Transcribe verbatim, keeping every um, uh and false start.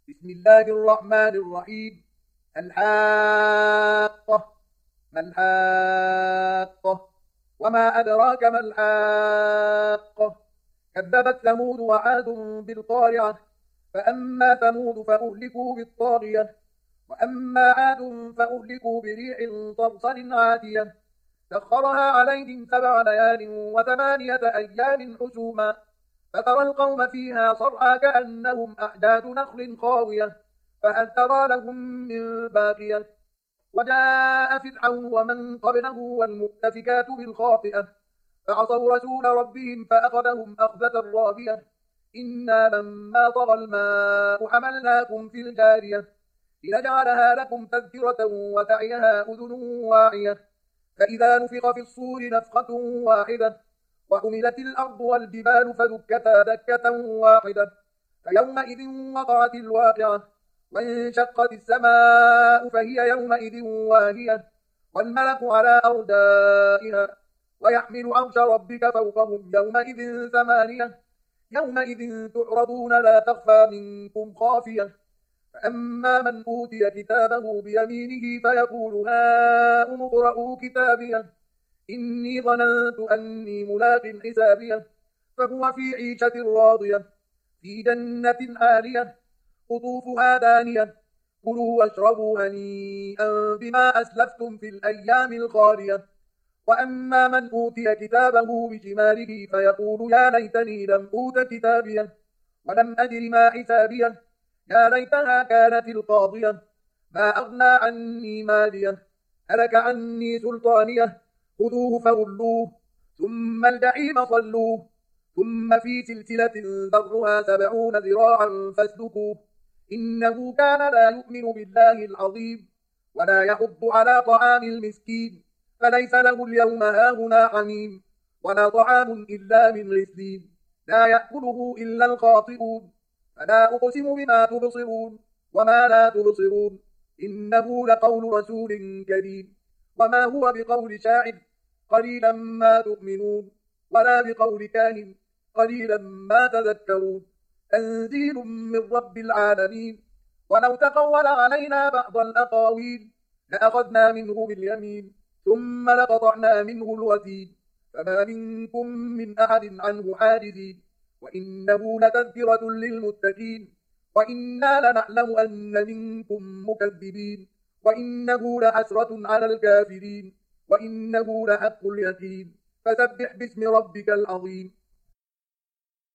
بسم الله الرحمن الرحيم. الحاقة. ما الحاقة؟ وما أدراك ما الحاقة؟ كذبت ثمود وعاد بالقارعة. فأما ثمود فأهلكوا بالطاغية، وأما عاد فأهلكوا بريح صرصر عاتية سخرها عليهم سبع ليال وثمانية أيام حسوما، فترى القوم فيها صرعى كأنهم أحداث نخل خاوية، فهل ترى لهم من باقية. وجاء فرعون ومن قبله والمؤتفكات بالخاطئة، فعصوا رسول ربهم فأخذهم أخذة رابية. إنا لما طغى الماء حملناكم في الجارية لنجعلها لكم تذكرة وتعيها أذن واعية. فإذا نفخ في الصور نفخة واحدة وحملت الأرض والجبال فدكتا دكة واحدة، فيومئذ وقعت الواقعة، وانشقت السماء فهي يومئذ واهية، والملك على أرجائها، ويحمل عرش ربك فوقهم يومئذ ثمانية. يومئذ تعرضون لا تخفى منكم خافية. فأما من أوتي كتابه بيمينه فيقول هاؤم اقرءوا كتابيه إني ظننت أني ملاق حسابيه. فهو في عيشة راضية في جنة عالية قطوفها دانية. كلوا واشربوا هنيئا بما أسلفتم في الأيام الخالية. وأما من أوتي كتابه بشماله فيقول يا ليتني لم أوت كتابيه ولم أدر ما حسابيه. يا ليتها كانت القاضية ما أغنى عني ماليه هلك عني سلطانيه. خذوه فغلوه ثم الجحيم صلوه ثم في سلسلة ذرها سبعون ذراعا فاسلكوه إنه كان لا يؤمن بالله العظيم ولا يحض على طعام المسكين فليس له اليوم هاهنا حميم ولا طعام إلا من غسلين لا يأكله إلا الخاطئون. فلا أقسم بما تبصرون وما لا تبصرون إنه لقول رسول كريم وما هو بقول شاعر قليلا ما تؤمنون ولا بقول كاهن قليلا ما تذكرون. تنزيل من رب العالمين. ولو تقول علينا بعض الأقاويل لأخذنا منه باليمين ثم لقطعنا منه الوتين فما منكم من أحد عنه حاجزين. وإنه لتذكرة للمتقين وإنا لنعلم أن منكم مكذبين. وإنه لحسرة على الكافرين وإنه لحق اليقين. فسبح باسم ربك العظيم.